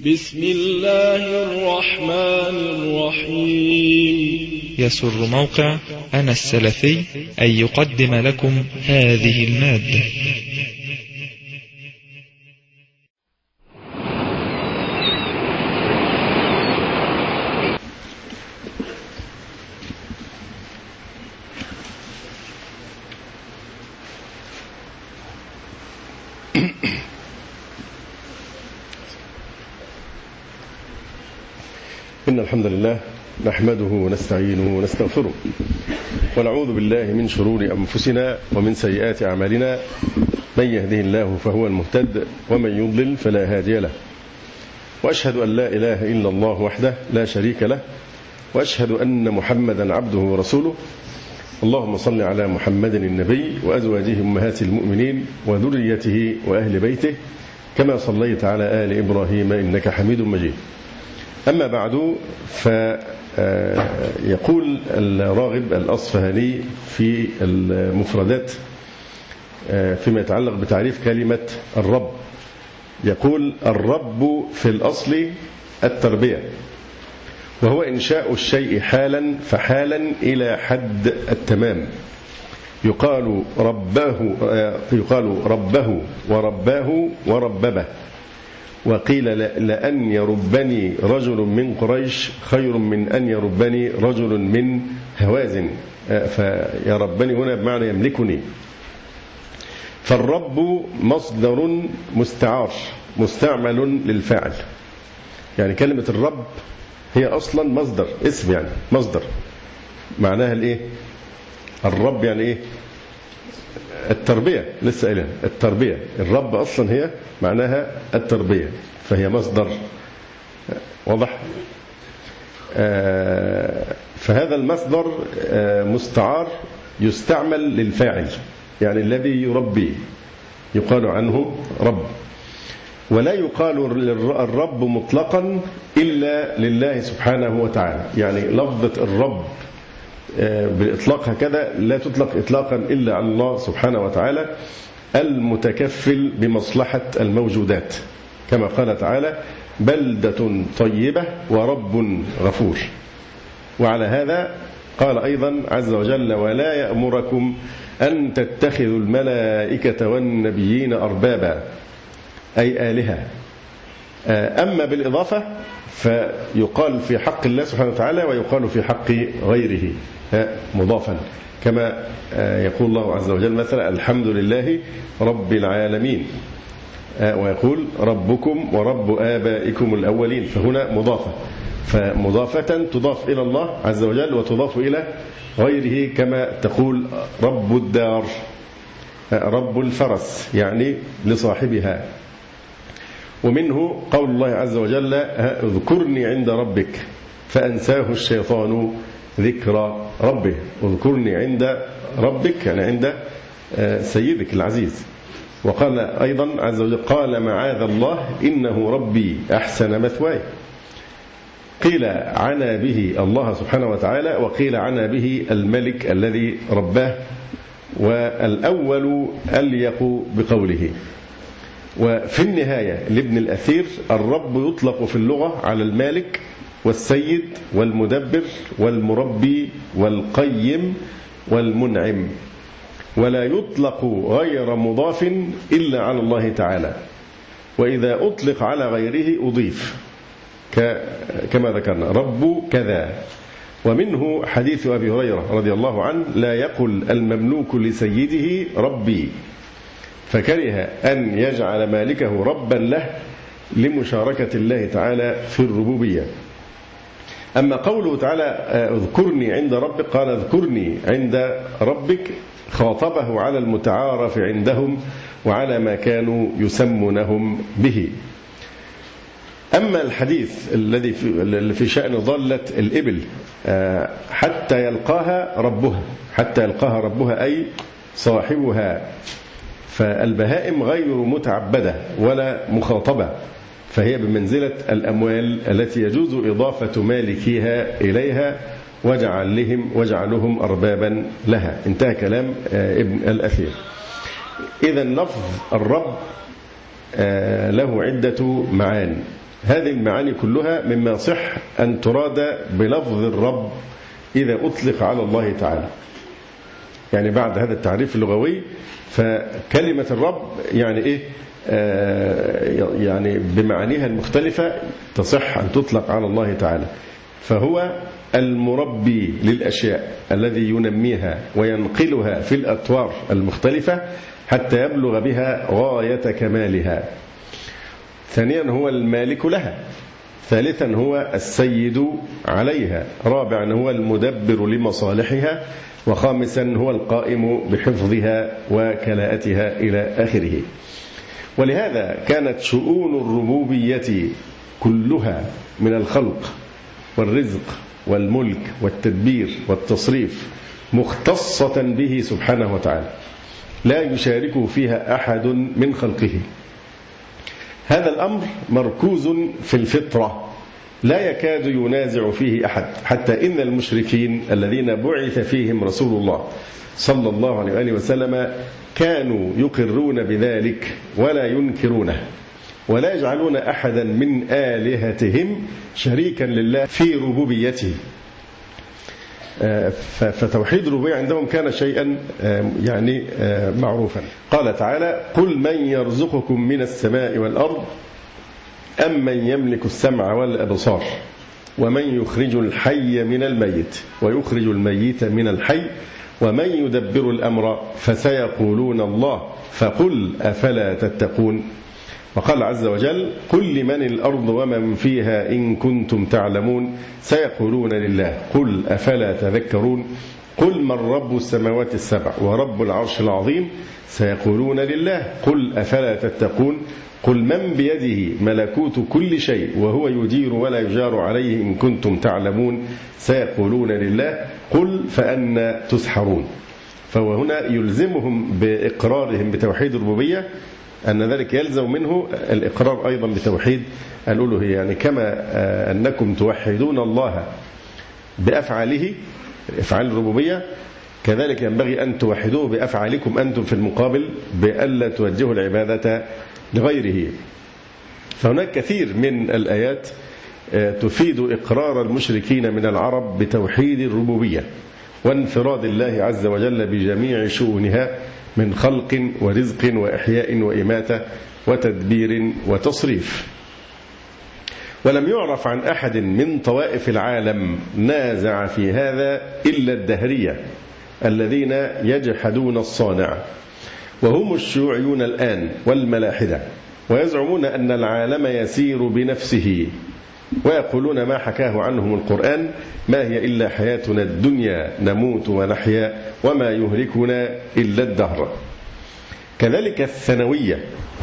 بسم الله الرحمن الرحيم. يسر موقع أنا السلفي أن يقدم لكم هذه المادة. إن الحمد لله نحمده ونستعينه ونستغفره ونعوذ بالله من شرور أنفسنا ومن سيئات أعمالنا، من يهده الله فهو المهتد ومن يضلل فلا هادي له، وأشهد أن لا إله إلا الله وحده لا شريك له، وأشهد أن محمدا عبده ورسوله. اللهم صل على محمد النبي وأزواجه أمهات المؤمنين وذريته وأهل بيته كما صليت على آل إبراهيم إنك حميد مجيد. أما بعد، فيقول الراغب الأصفهاني في المفردات فيما يتعلق بتعريف كلمة الرب، يقول: الرب في الأصل التربية، وهو إنشاء الشيء حالا فحالا إلى حد التمام. يقال ربه ورباه ورببه. وقيل: لأن يربني رجل من قريش خير من أن يربني رجل من هوازن. فيربني هنا بمعنى يملكني. فالرب مصدر مستعار مستعمل للفاعل، يعني كلمة الرب هي أصلا مصدر، اسم يعني مصدر. معناها الإيه؟ الرب يعني إيه؟ التربية. لسه قايلين التربية. الرب أصلا هي معناها التربية، فهي مصدر. واضح؟ فهذا المصدر مستعار يستعمل للفاعل، يعني الذي يربي يقال عنه رب. ولا يقال الرب مطلقا إلا لله سبحانه وتعالى، يعني لفظة الرب بالإطلاق هكذا لا تطلق إطلاقا إلا على الله سبحانه وتعالى المتكفل بمصلحة الموجودات، كما قال تعالى: بلدة طيبة ورب غفور. وعلى هذا قال أيضا عز وجل: ولا يأمركم أن تتخذوا الملائكة والنبيين أربابا، أي آلهة. أما بالإضافة فيقال في حق الله سبحانه وتعالى ويقال في حق غيره مضافا، كما يقول الله عز وجل مثلا: الحمد لله رب العالمين، ويقول: ربكم ورب آبائكم الأولين. فهنا مضافة، فمضافة تضاف إلى الله عز وجل وتضاف إلى غيره، كما تقول رب الدار، رب الفرس، يعني لصاحبها. ومنه قول الله عز وجل: اذكرني عند ربك فأنساه الشيطان ذكر ربه. اذكرني عند ربك يعني عند سيدك العزيز. وقال أيضا عز وجل: قال معاذ الله إنه ربي أحسن مثواي. قيل عنا به الله سبحانه وتعالى، وقيل عنا به الملك الذي رباه، والأول أليق بقوله. وفي النهاية لابن الأثير: الرب يطلق في اللغة على المالك والسيد والمدبر والمربي والقيم والمنعم، ولا يطلق غير مضاف إلا على الله تعالى، وإذا أطلق على غيره أضيف، كما ذكرنا: رب كذا. ومنه حديث أبي هريرة رضي الله عنه: لا يقل المملوك لسيده ربي، فكره أن يجعل مالكه ربا له لمشاركة الله تعالى في الربوبية. أما قوله تعالى: اذكرني عند ربك، قال: اذكرني عند ربك، خاطبه على المتعارف عندهم وعلى ما كانوا يسمونهم به. أما الحديث الذي في شأن ضالة الإبل حتى يلقاها ربها أي صاحبها، فالبهائم غير متعبدة ولا مخاطبة، فهي بمنزلة الأموال التي يجوز إضافة مالكيها إليها وجعلهم أربابا لها. انتهى كلام ابن الأثير. إذن لفظ الرب له عدة معاني. هذه المعاني كلها مما صح أن تراد بلفظ الرب إذا أطلق على الله تعالى. يعني بعد هذا التعريف اللغوي فكلمة الرب يعني إيه؟ يعني بمعانيها المختلفة تصح أن تطلق على الله تعالى. فهو المربي للأشياء الذي ينميها وينقلها في الأطوار المختلفة حتى يبلغ بها غاية كمالها. ثانيا هو المالك لها. ثالثا هو السيد عليها. رابعا هو المدبر لمصالحها. وخامسا هو القائم بحفظها وكلاءتها إلى آخره. ولهذا كانت شؤون الربوبية كلها من الخلق والرزق والملك والتدبير والتصريف مختصة به سبحانه وتعالى، لا يشارك فيها أحد من خلقه. هذا الأمر مركوز في الفطرة لا يكاد ينازع فيه أحد، حتى إن المشركين الذين بعث فيهم رسول الله صلى الله عليه وآله وسلم كانوا يقرون بذلك ولا ينكرونه، ولا يجعلون أحدا من آلهتهم شريكا لله في ربوبيته. فتوحيد الربوبية عندهم كان شيئا يعني معروفا. قال تعالى: قل من يرزقكم من السماء والأرض أم من يملك السمع والأبصار ومن يخرج الحي من الميت ويخرج الميت من الحي ومن يدبر الأمر فسيقولون الله فقل أفلا تتقون. وقال عز وجل: قل لمن الأرض ومن فيها إن كنتم تعلمون سيقولون لله قل أفلا تذكرون. قل من رب السماوات السبع ورب العرش العظيم سيقولون لله قل أفلا تتقون. قل من بيده ملكوت كل شيء وهو يجير ولا يجار عليه إن كنتم تعلمون سيقولون لله قل فأنى تسحرون. فهو هنا يلزمهم بإقرارهم بتوحيد الربوبية أن ذلك يلزم منه الإقرار أيضا بتوحيد الألوهية. يعني كما أنكم توحدون الله بأفعاله أفعال الربوبية كذلك ينبغي أن توحدوه بأفعالكم أنتم في المقابل بألا توجهوا العبادة لغيره. فهناك كثير من الآيات تفيد إقرار المشركين من العرب بتوحيد الربوبية وانفراد الله عز وجل بجميع شؤونها من خلق ورزق وإحياء وإماتة وتدبير وتصريف. ولم يعرف عن أحد من طوائف العالم نازع في هذا إلا الدهرية الذين يجحدون الصانع، وهم الشيوعيون الآن والملاحدة، ويزعمون أن العالم يسير بنفسه، ويقولون ما حكاه عنهم القرآن: ما هي إلا حياتنا الدنيا نموت ونحيا وما يهلكنا إلا الدهر. كذلك الثانوية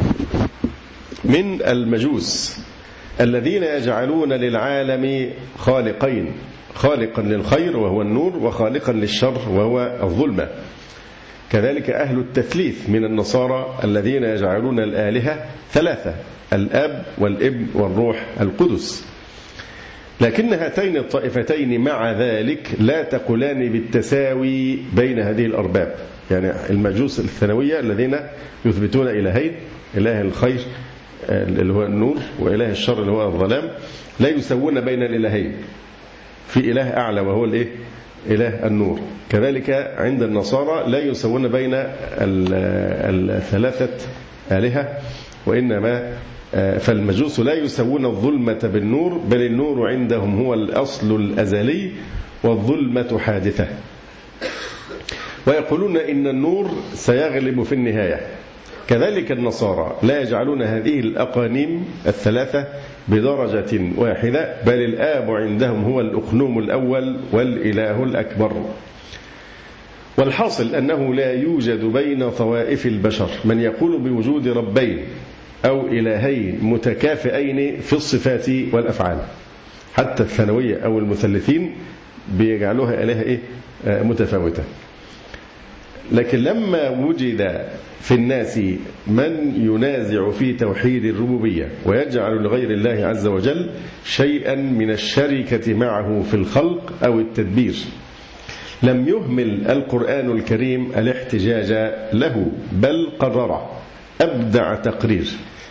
من المجوس الذين يجعلون للعالم خالقين: خالقا للخير وهو النور وخالقا للشر وهو الظلمة. كذلك أهل التثليث من النصارى الذين يجعلون الآلهة ثلاثة: الآب والابن والروح القدس. لكن هاتين الطائفتين مع ذلك لا تقولان بالتساوي بين هذه الأرباب. يعني المجوس الثانوية الذين يثبتون إلهين: إله الخير اللي هو النور وإله الشر اللي هو الظلام، لا يسوون بين الإلهين، في إله أعلى وهو الإيه؟ إله النور. كذلك عند النصارى لا يسوون بين الثلاثة آلهة، وإنما فالمجوس لا يسوون الظلمة بالنور، بل النور عندهم هو الأصل الأزلي والظلمة حادثة. ويقولون إن النور سيغلب في النهاية. كذلك النصارى لا يجعلون هذه الأقانيم الثلاثة بدرجة واحدة، بل الآب عندهم هو الأقنوم الأول والإله الأكبر. والحاصل أنه لا يوجد بين طوائف البشر من يقول بوجود ربين أو إلهين متكافئين في الصفات والأفعال. حتى الثانوية أو المثلثين بيجعلوها إله متفاوتة. لكن لما وجد في الناس من ينازع في توحيد الربوبية ويجعل لغير الله عز وجل شيئا من الشركة معه في الخلق أو التدبير، لم يهمل القرآن الكريم الاحتجاج له، بل قرر أبدع تقرير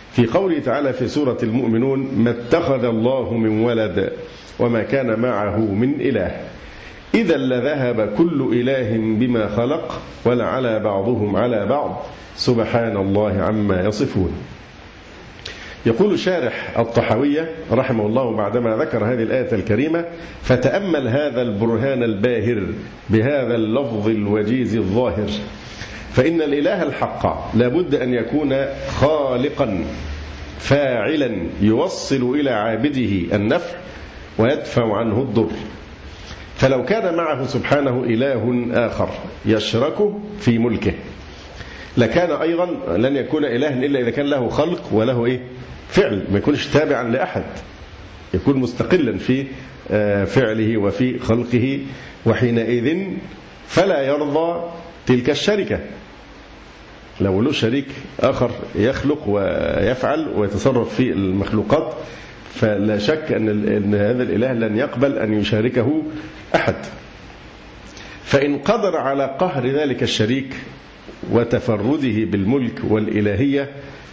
في قوله تعالى في سورة المؤمنون: ما اتخذ الله من ولد وما كان معه من إله إذا لذهب كل إله بما خلق ولعلى بعضهم على بعض سبحان الله عما يصفون. يقول شارح الطحاوية رحمه الله بعدما ذكر هذه الآية الكريمة: فتأمل هذا البرهان الباهر بهذا اللفظ الوجيز الظاهر، فإن الإله الحق لابد أن يكون خالقا فاعلا يوصل إلى عابده النفع ويدفع عنه الضر. فلو كان معه سبحانه إله آخر يشركه في ملكه لكان أيضا لن يكون إلها إلا إذا كان له خلق وله فعل، ما يكونش تابعا لأحد، يكون مستقلا في فعله وفي خلقه، وحينئذ فلا يرضى تلك الشركة. لو له شريك آخر يخلق ويفعل ويتصرف في المخلوقات فلا شك أن هذا الإله لن يقبل أن يشاركه أحد. فإن قدر على قهر ذلك الشريك وتفرده بالملك والإلهية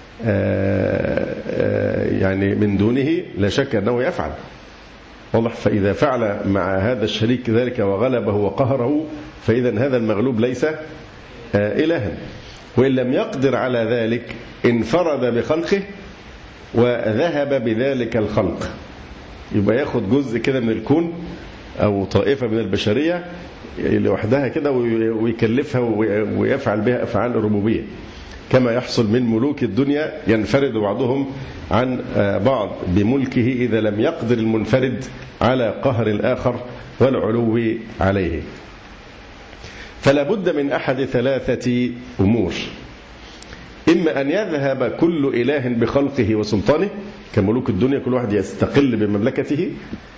يعني من دونه لا شك أنه يفعل، واضح. فإذا فعل مع هذا الشريك ذلك وغلبه وقهره فإذا هذا المغلوب ليس إلها. وإن لم يقدر على ذلك انفرد بخلقه وذهب بذلك الخلق، يبقى ياخد جزء كده من الكون أو طائفة من البشرية لوحدها كده ويكلفها ويفعل بها أفعال الربوبية، كما يحصل من ملوك الدنيا ينفرد بعضهم عن بعض بملكه إذا لم يقدر المنفرد على قهر الآخر والعلو عليه. فلا بد من أحد ثلاثة أمور: إما أن يذهب كل إله بخلقه وسلطانه كملوك الدنيا، كل واحد يستقل بمملكته،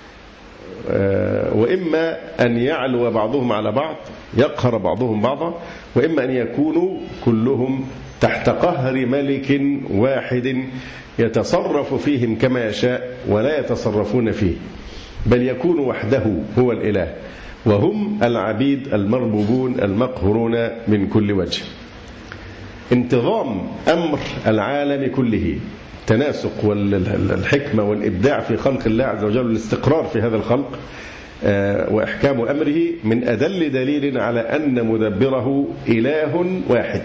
وإما أن يعلو بعضهم على بعض يقهر بعضهم بعضا، وإما أن يكونوا كلهم تحت قهر ملك واحد يتصرف فيهم كما يشاء ولا يتصرفون فيه، بل يكون وحده هو الإله وهم العبيد المربوبون المقهورون من كل وجه. انتظام أمر العالم كله، تناسق والحكمة والإبداع في خلق الله عز وجل والاستقرار في هذا الخلق وإحكام أمره من أدل دليل على أن مدبره إله واحد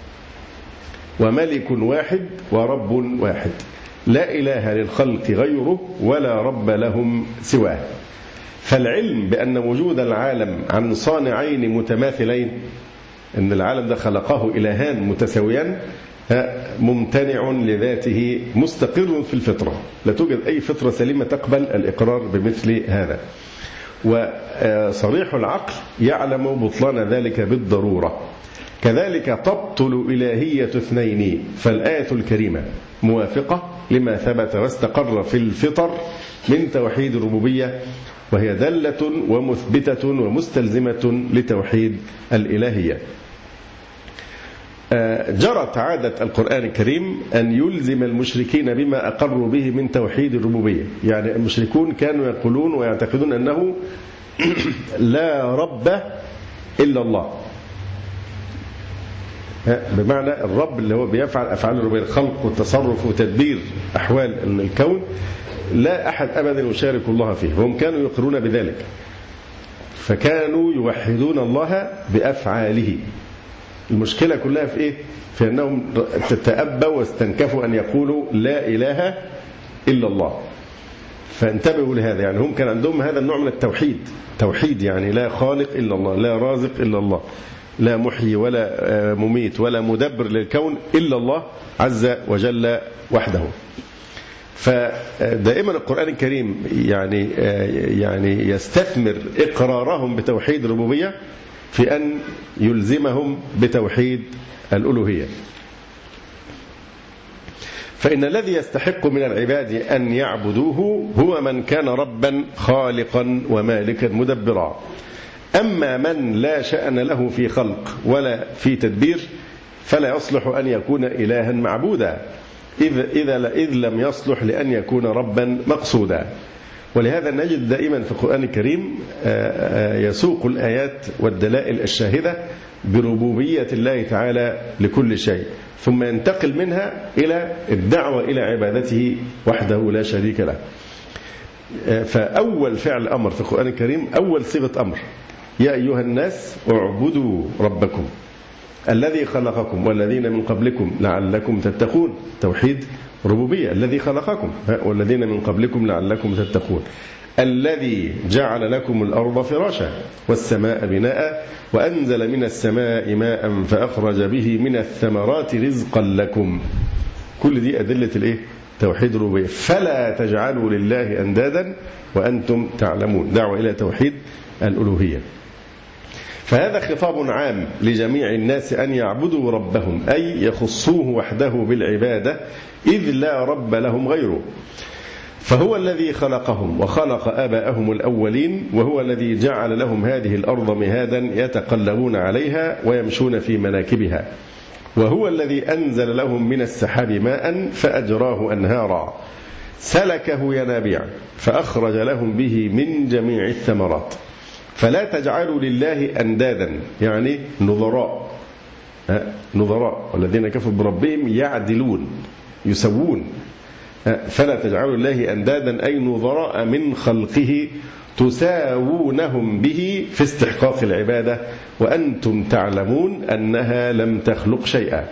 وملك واحد ورب واحد، لا إله للخلق غيره ولا رب لهم سواه. فالعلم بأن وجود العالم عن صانعين متماثلين، أن العالم ده خلقه إلهان متساويان، ممتنع لذاته مستقر في الفطرة، لا توجد أي فطرة سليمة تقبل الإقرار بمثل هذا. وصريح العقل يعلم بطلان ذلك بالضرورة. كذلك تبطل إلهية اثنين، فالآية الكريمة موافقة لما ثبت واستقر في الفطر من توحيد الربوبية، وهي دالة ومثبتة ومستلزمة لتوحيد الإلهية. جرت عادة القرآن الكريم أن يلزم المشركين بما أقروا به من توحيد الربوبية. يعني المشركون كانوا يقولون ويعتقدون أنه لا رب إلا الله، بمعنى الرب اللي هو بيفعل أفعال الربوبية، الخلق والتصرف وتدبير أحوال الكون، لا أحد أبدا يشارك الله فيه، وهم كانوا يقرون بذلك، فكانوا يوحدون الله بأفعاله. المشكلة كلها في إيه؟ في أنهم تتأبوا واستنكفوا أن يقولوا لا إله إلا الله. فانتبهوا لهذا، يعني هم كان عندهم هذا النوع من التوحيد، توحيد يعني لا خالق إلا الله، لا رازق إلا الله، لا محيي ولا مميت ولا مدبر للكون إلا الله عز وجل وحده. فدائما القرآن الكريم يعني يستثمر إقرارهم بتوحيد الربوبية في أن يلزمهم بتوحيد الألوهية. فإن الذي يستحق من العباد أن يعبدوه هو من كان ربا خالقا ومالكا مدبرا. أما من لا شأن له في خلق ولا في تدبير فلا يصلح أن يكون إلها معبودا، إذ لم يصلح لأن يكون ربا مقصودا. ولهذا نجد دائما في القرآن الكريم يسوق الآيات والدلائل الشاهدة بربوبية الله تعالى لكل شيء، ثم ينتقل منها إلى الدعوة إلى عبادته وحده لا شريك له. فأول فعل أمر في القرآن الكريم أول صيغة أمر: يا أيها الناس اعبدوا ربكم الذي خلقكم والذين من قبلكم لعلكم تتقون. توحيد ربوبية. الذي خلقكم والذين من قبلكم لعلكم تتقون. الذي جعل لكم الأرض فراشا والسماء بناء وأنزل من السماء ماء فأخرج به من الثمرات رزقا لكم. كل دي أدلة توحيد الربوبية. فلا تجعلوا لله أندادا وأنتم تعلمون. دعوة إلى توحيد الألوهية. فهذا خطاب عام لجميع الناس أن يعبدوا ربهم، أي يخصوه وحده بالعبادة، إذ لا رب لهم غيره. فهو الذي خلقهم وخلق آباءهم الأولين، وهو الذي جعل لهم هذه الأرض مهادا يتقلبون عليها ويمشون في مناكبها، وهو الذي أنزل لهم من السحاب ماء فأجراه أنهارا سلكه ينابيع فأخرج لهم به من جميع الثمرات. فلا تجعلوا لله أندادا، يعني نظراء والذين كفروا بربهم يعدلون يسوون. فلا تجعلوا لله أندادا أي نظراء من خلقه تساوونهم به في استحقاق العبادة وأنتم تعلمون أنها لم تخلق شيئا.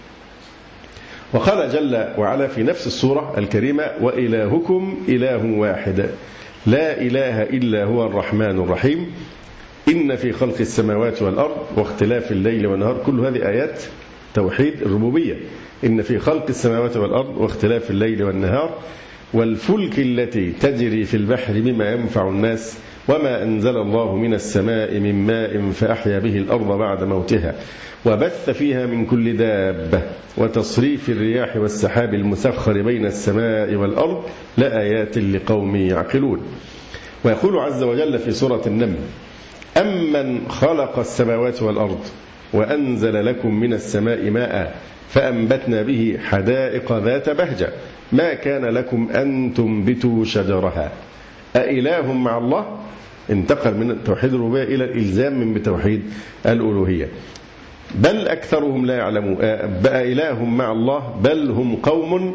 وقال جل وعلا في نفس السورة الكريمة: وإلهكم إله واحد لا إله إلا هو الرحمن الرحيم إن في خلق السماوات والأرض واختلاف الليل والنهار. كل هذه آيات توحيد الربوبية. إن في خلق السماوات والأرض واختلاف الليل والنهار والفلك التي تجري في البحر بما ينفع الناس وما أنزل الله من السماء من ماء فأحيا به الأرض بعد موتها وبث فيها من كل دابة وتصريف الرياح والسحاب المسخر بين السماء والأرض لآيات لقوم يعقلون. ويقول عز وجل في سورة النمل: أمن خلق السماوات والأرض وأنزل لكم من السماء ماء فأنبتنا به حدائق ذات بهجة ما كان لكم أن تنبتوا شجرها أإله مع الله. انتقل من توحيد الربوبية إلى الإلزام من بتوحيد الألوهية. بل أكثرهم لا يعلمون. بقى إله مع الله بل هم قوم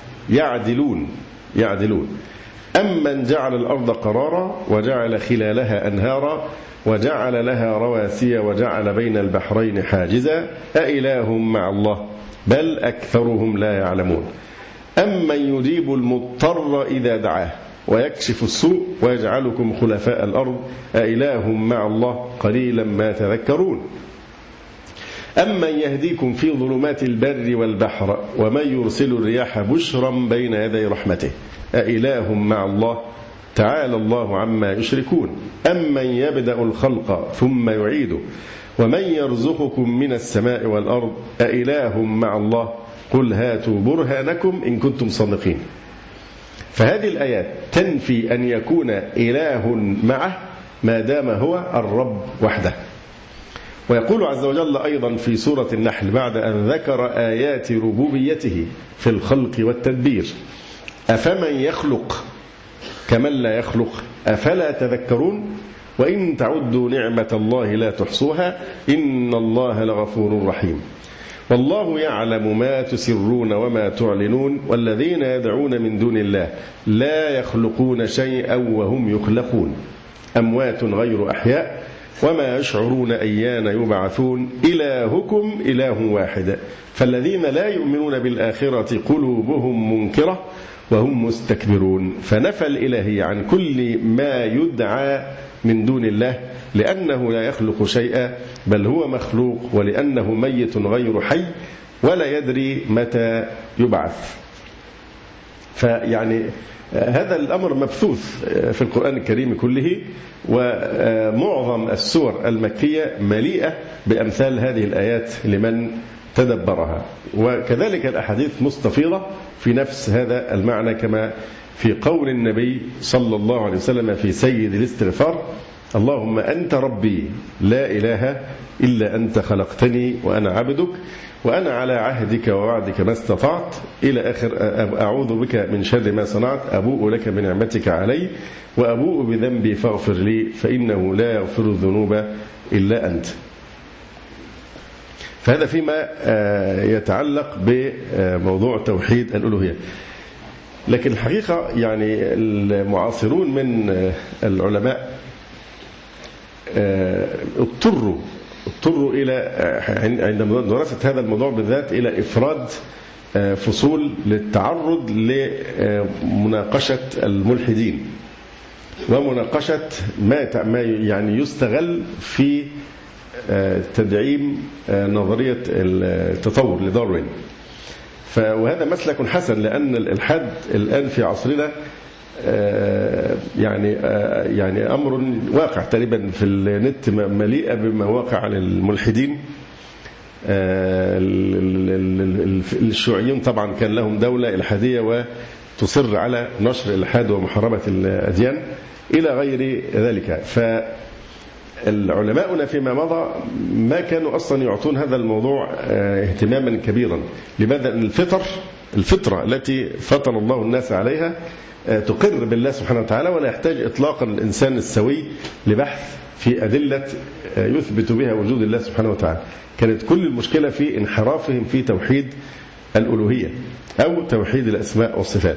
يعدلون. أمن جعل الأرض قرارا وجعل خلالها أنهارا وجعل لها رواسي وجعل بين البحرين حاجزا أإله مع الله بل أكثرهم لا يعلمون. أمن يجيب المضطر إذا دعاه ويكشف السوء ويجعلكم خلفاء الأرض أإله مع الله قليلا ما تذكرون. أمن يهديكم في ظلمات البر والبحر ومن يرسل الرياح بشرا بين يدي رحمته أإله مع الله تعالى الله عما يشركون. أمن يبدأ الخلق ثم يعيده ومن يرزقكم من السماء والأرض أإله مع الله قل هاتوا برهانكم إن كنتم صادقين. فهذه الآيات تنفي أن يكون إله معه ما دام هو الرب وحده. ويقول عز وجل أيضا في سورة النحل بعد أن ذكر آيات ربوبيته في الخلق والتدبير: أفمن يخلق كمن لا يخلق أفلا تذكرون وإن تعدوا نعمة الله لا تحصوها إن الله لغفور رحيم. والله يعلم ما تسرون وما تعلنون والذين يدعون من دون الله لا يخلقون شيئا وهم يخلقون أموات غير أحياء وما يشعرون أيان يبعثون إلهكم إله واحد فالذين لا يؤمنون بالآخرة قلوبهم منكرة وهم مستكبرون. فنفى الإلهية عن كل ما يدعى من دون الله لأنه لا يخلق شيئا بل هو مخلوق ولأنه ميت غير حي ولا يدري متى يبعث. فيعني هذا الأمر مبثوث في القرآن الكريم كله، ومعظم السور المكية مليئة بأمثال هذه الآيات لمن تدبرها. وكذلك الأحاديث مستفيضة في نفس هذا المعنى كما في قول النبي صلى الله عليه وسلم في سيد الاستغفار: اللهم أنت ربي لا إله إلا أنت خلقتني وأنا عبدك وأنا على عهدك ووعدك ما استطعت إلى آخر أعوذ بك من شر ما صنعت أبوء لك بنعمتك علي وأبوء بذنبي فاغفر لي فإنه لا يغفر الذنوب إلا أنت. فهذا فيما يتعلق بموضوع توحيد الألوهية. لكن الحقيقة يعني المعاصرون من العلماء اضطروا إلى عند دراسة هذا الموضوع بالذات إلى إفراد فصول للتعرض لمناقشة الملحدين ومناقشة ما يعني يستغل في تدعيم نظرية التطور لداروين. وهذا مسلك حسن، لأن الإلحاد الآن في عصرنا يعني أمر واقع تقريبا في النت، مليئة بمواقع للملحدين. الشيوعيون طبعا كان لهم دولة إلحادية وتصر على نشر الإلحاد ومحاربة الأديان إلى غير ذلك. فالعلماؤنا فيما مضى ما كانوا أصلا يعطون هذا الموضوع اهتماما كبيرا. لماذا؟ الفطرة التي فطر الله الناس عليها تقر بالله سبحانه وتعالى، ولا يحتاج إطلاقا الإنسان السوي لبحث في أدلة يثبت بها وجود الله سبحانه وتعالى. كانت كل المشكلة في انحرافهم في توحيد الألوهية أو توحيد الأسماء والصفات.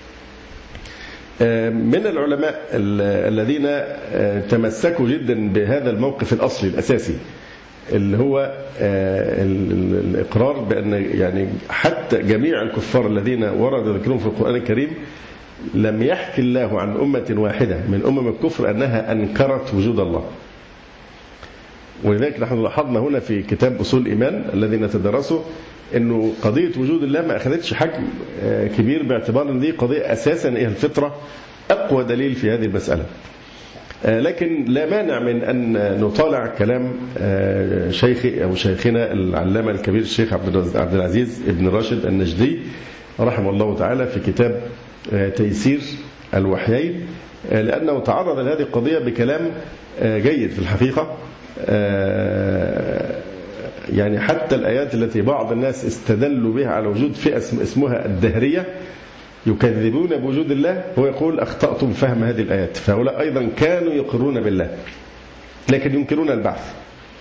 من العلماء الذين تمسكوا جدا بهذا الموقف الأصلي الأساسي اللي هو الإقرار بأن يعني حتى جميع الكفار الذين ورد ذكرهم في القرآن الكريم لم يحكي الله عن أمة واحدة من أمم الكفر أنها أنكرت وجود الله. ولذلك نحن لاحظنا هنا في كتاب أصول الإيمان الذي نتدرسه أنه قضية وجود الله ما أخذتش حجم كبير، باعتبار أن دي قضية أساسا هي الفطرة أقوى دليل في هذه المسألة. لكن لا مانع من أن نطالع كلام شيخي أو شيخنا العلامة الكبير الشيخ عبد العزيز ابن راشد النجدي رحمه الله تعالى في كتاب تيسير الوحيين، لأنه تعرض لهذه القضية بكلام جيد في الحقيقة. يعني حتى الآيات التي بعض الناس استدلوا بها على وجود فئة اسمها الدهرية يكذبون بوجود الله، هو يقول أخطأتم فهم هذه الآيات. فهؤلاء أيضا كانوا يقرون بالله لكن ينكرون البعث.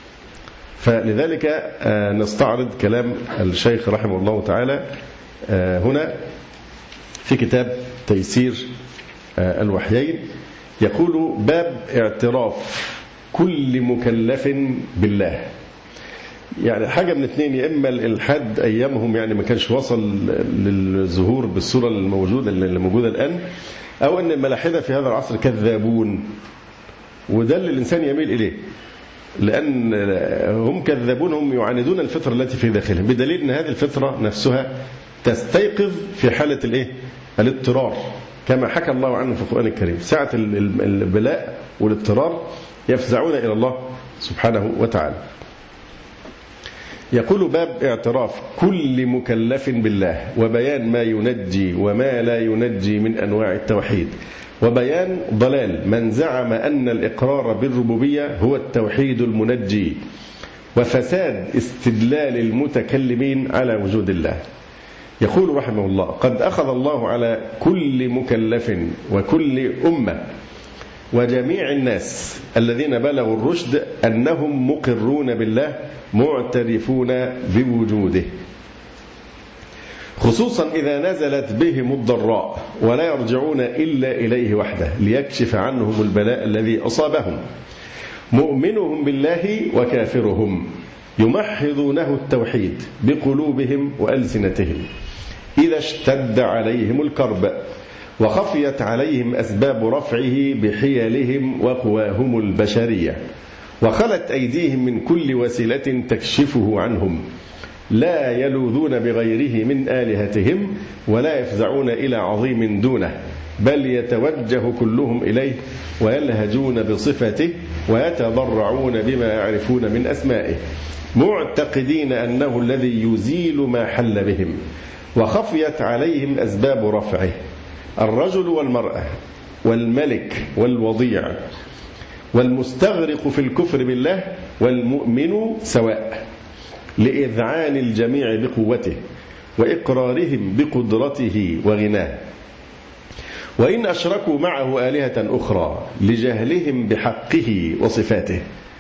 فلذلك نستعرض كلام الشيخ رحمه الله تعالى هنا في كتاب تيسير الوحيين. يقول: باب اعتراف كل مكلف بالله. يعني حاجة من اثنين، يا إما الإلحاد أيامهم يعني ما كانش وصل للظهور بالصورة الموجودة اللي موجودة الآن، أو أن الملاحدة في هذا العصر كذابون، وده اللي الإنسان يميل إليه، لأن هم كذابون، هم يعاندون الفطرة التي في داخلهم، بدليل أن هذه الفطرة نفسها تستيقظ في حالة الاضطرار، كما حكى الله عنه في القرآن الكريم. ساعة البلاء والاضطرار يفزعون إلى الله سبحانه وتعالى. يقول: باب اعتراف كل مكلف بالله، وبيان ما ينجي وما لا ينجي من أنواع التوحيد، وبيان ضلال من زعم أن الإقرار بالربوبية هو التوحيد المنجي، وفساد استدلال المتكلمين على وجود الله. يقول رحمه الله: قد أخذ الله على كل مكلف وكل أمة وجميع الناس الذين بلغوا الرشد أنهم مقرون بالله معترفون بوجوده، خصوصا إذا نزلت بهم الضراء ولا يرجعون إلا إليه وحده ليكشف عنهم البلاء الذي أصابهم، مؤمنهم بالله وكافرهم يمحضونه التوحيد بقلوبهم وألسنتهم إذا اشتد عليهم الكرب وخفيت عليهم أسباب رفعه بحيلهم وقواهم البشرية، وخلت أيديهم من كل وسيلة تكشفه عنهم، لا يلوذون بغيره من آلهتهم ولا يفزعون إلى عظيم دونه، بل يتوجه كلهم إليه ويلهجون بصفته ويتضرعون بما يعرفون من أسمائه، معتقدين أنه الذي يزيل ما حل بهم، وخفيت عليهم أسباب رفعه، الرجل والمرأة والملك والوضيع والمستغرق في الكفر بالله والمؤمن سواء، لإذعان الجميع بقوته وإقرارهم بقدرته وغناه، وإن أشركوا معه آلهة أخرى لجهلهم بحقه وصفاته،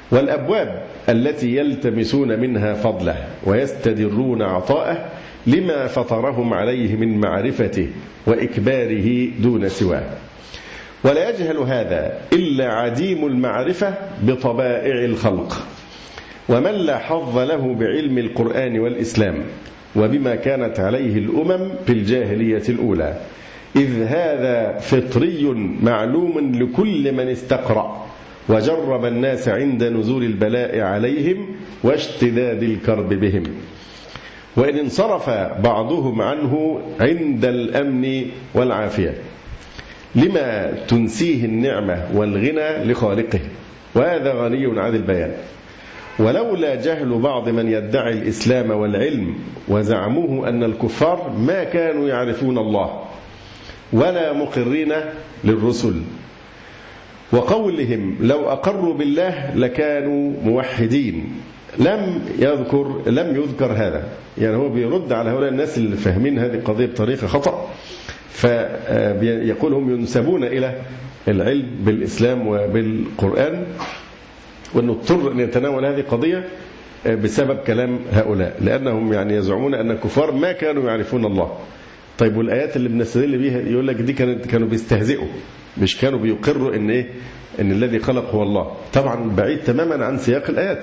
والأبواب التي يلتمسون منها فضله ويستدرون عطاءه لما فطرهم عليه من معرفته وإكباره دون سواه. ولا يجهل هذا إلا عديم المعرفة بطبائع الخلق، ومن لا حظ له بعلم القرآن والإسلام وبما كانت عليه الأمم في الجاهلية الأولى، إذ هذا فطري معلوم لكل من استقرأ وجرب الناس عند نزول البلاء عليهم واشتداد الكرب بهم، وإن انصرف بعضهم عنه عند الأمن والعافية لما تنسيه النعمة والغنى لخالقه، وهذا غني عن البيان. ولولا جهل بعض من يدعي الإسلام والعلم وزعموه أن الكفار ما كانوا يعرفون الله ولا مقرين للرسل، وقولهم لو أقروا بالله لكانوا موحدين، لم يذكر هذا. يعني هو بيرد على هؤلاء الناس اللي فاهمين هذه القضية بطريقة خطأ، فيقول هم ينسبون إلى العلم بالإسلام وبالقرآن، وأنه اضطر أن يتناول هذه القضية بسبب كلام هؤلاء، لأنهم يعني يزعمون أن الكفار ما كانوا يعرفون الله. طيب والآيات اللي بنستدل بيها يقول لك دي كانوا بيستهزئوا، مش كانوا بيقروا إن إيه؟ إن الذي خلق هو الله. طبعا بعيد تماما عن سياق الآيات.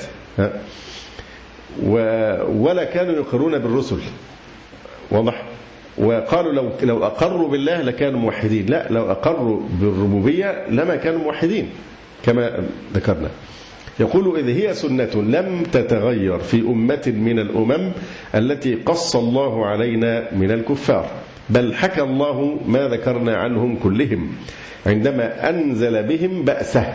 ولا كانوا يقرون بالرسل، واضح؟ وقالوا لو أقروا بالله لكانوا موحدين. لا، لو أقروا بالربوبية لما كانوا موحدين كما ذكرنا. يقول إذ هي سنة لم تتغير في أمة من الأمم التي قص الله علينا من الكفار، بل حكى الله ما ذكرنا عنهم كلهم عندما أنزل بهم بأسه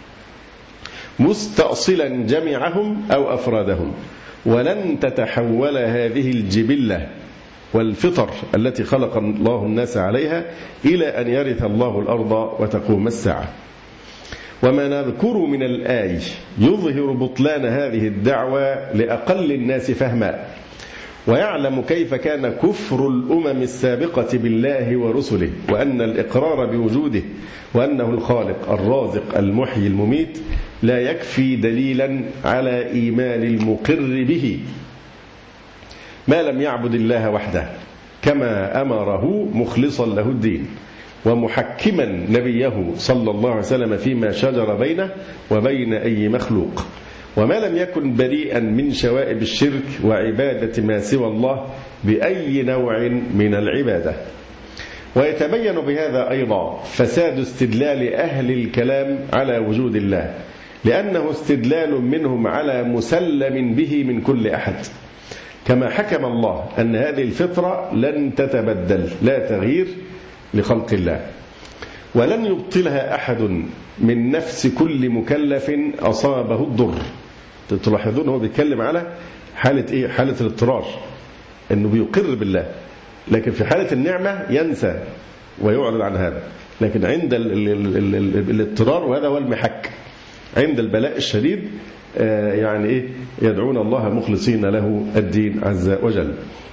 مستأصلا جميعهم أو أفرادهم. ولن تتحول هذه الجبلة والفطر التي خلق الله الناس عليها إلى أن يرث الله الأرض وتقوم الساعة. وما نذكر من الآية يظهر بطلان هذه الدعوة لأقل الناس فهما، ويعلم كيف كان كفر الأمم السابقة بالله ورسله، وأن الإقرار بوجوده وأنه الخالق الرازق المحيي المميت لا يكفي دليلا على إيمان المقر به ما لم يعبد الله وحده كما أمره مخلصا له الدين، ومحكما نبيه صلى الله عليه وسلم فيما شجر بينه وبين أي مخلوق، وما لم يكن بريئا من شوائب الشرك وعبادة ما سوى الله بأي نوع من العبادة. ويتبين بهذا أيضا فساد استدلال أهل الكلام على وجود الله، لأنه استدلال منهم على مسلم به من كل أحد، كما حكم الله أن هذه الفطرة لن تتبدل، لا تغيير لخلق الله، ولن يبطلها أحد من نفس كل مكلف أصابه الضر. تلاحظون هو بيتكلم على حالة إيه؟ حالة الاضطرار، إنه بيقر بالله، لكن في حالة النعمة ينسى ويعرض عن هذا. لكن عند الاضطرار، وهذا هو المحك، عند البلاء الشديد يعني إيه؟ يدعون الله مخلصين له الدين عز وجل.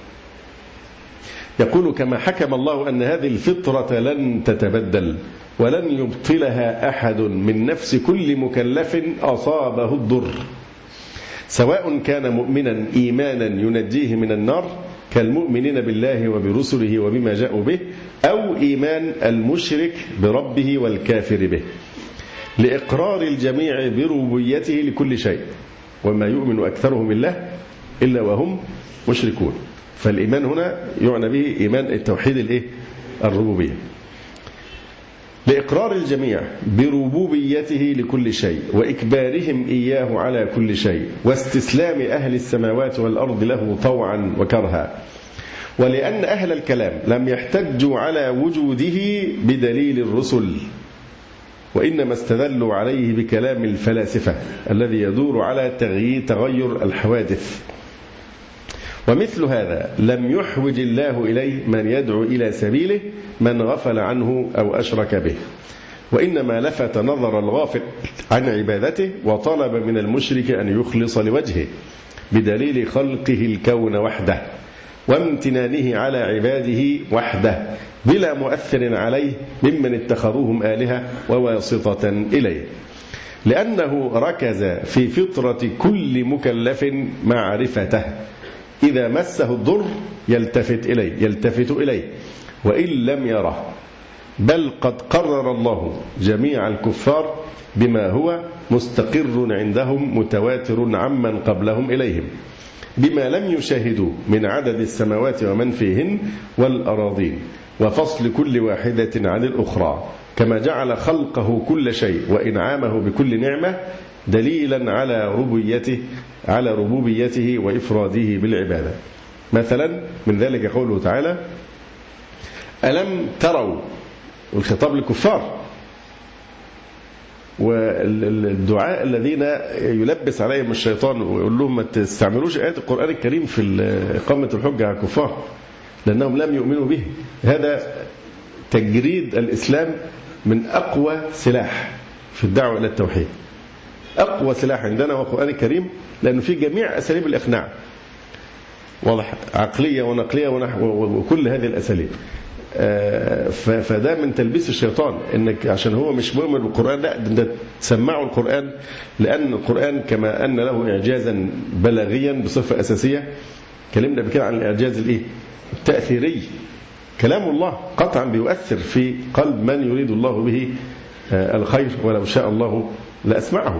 يقول كما حكم الله أن هذه الفطرة لن تتبدل ولن يبطلها أحد من نفس كل مكلف أصابه الضر، سواء كان مؤمنا إيمانا ينجيه من النار كالمؤمنين بالله وبرسله وبما جاءوا به، أو إيمان المشرك بربه والكافر به، لإقرار الجميع بربوبيته لكل شيء، وما يؤمن أكثرهم بالله إلا وهم مشركون. فالإيمان هنا يعنى به إيمان التوحيد الربوبية، لإقرار الجميع بربوبيته لكل شيء وإكبارهم إياه على كل شيء، واستسلام أهل السماوات والأرض له طوعا وكرها. ولأن أهل الكلام لم يحتجوا على وجوده بدليل الرسل، وإنما استدلوا عليه بكلام الفلاسفة الذي يدور على تغير الحوادث. ومثل هذا لم يحوج الله إليه من يدعو إلى سبيله من غفل عنه أو أشرك به، وإنما لفت نظر الغافل عن عبادته وطلب من المشرك أن يخلص لوجهه بدليل خلقه الكون وحده وامتنانه على عباده وحده بلا مؤثر عليه ممن اتخذوهم آلهة وواسطة إليه، لأنه ركز في فطرة كل مكلف معرفته، إذا مسه الضر يلتفت إليه وإن لم يره، بل قد قرر الله جميع الكفار بما هو مستقر عندهم متواتر عمن قبلهم إليهم، بما لم يشاهدوا من عدد السماوات ومن فيهن والأراضين، وفصل كل واحدة عن الأخرى، كما جعل خلقه كل شيء وإنعامه بكل نعمة دليلا على ربوبيته وإفراده بالعبادة. مثلا من ذلك قوله تعالى: ألم تروا، والخطاب للكفار، والدعاء الذين يلبس عليهم الشيطان ويقول لهم ما تستعملوش آيات القرآن الكريم في إقامة الحجة على الكفار لأنهم لم يؤمنوا به. هذا تجريد الإسلام من أقوى سلاح في الدعوة إلى التوحيد. أقوى سلاح عندنا هو القرآن الكريم، لأنه في جميع أساليب الإقناع، واضح، عقلية ونقلية وكل هذه الأساليب. فده من تلبيس الشيطان، انك عشان هو مش مؤمن بالقرآن، لا ده تسمعه القرآن، لأن القرآن كما أن له إعجازا بلاغيا بصفة أساسية. كلمنا بكده عن الإعجاز التأثيري، كلام الله قطعا بيؤثر في قلب من يريد الله به الخير، ولو شاء الله لأسمعه.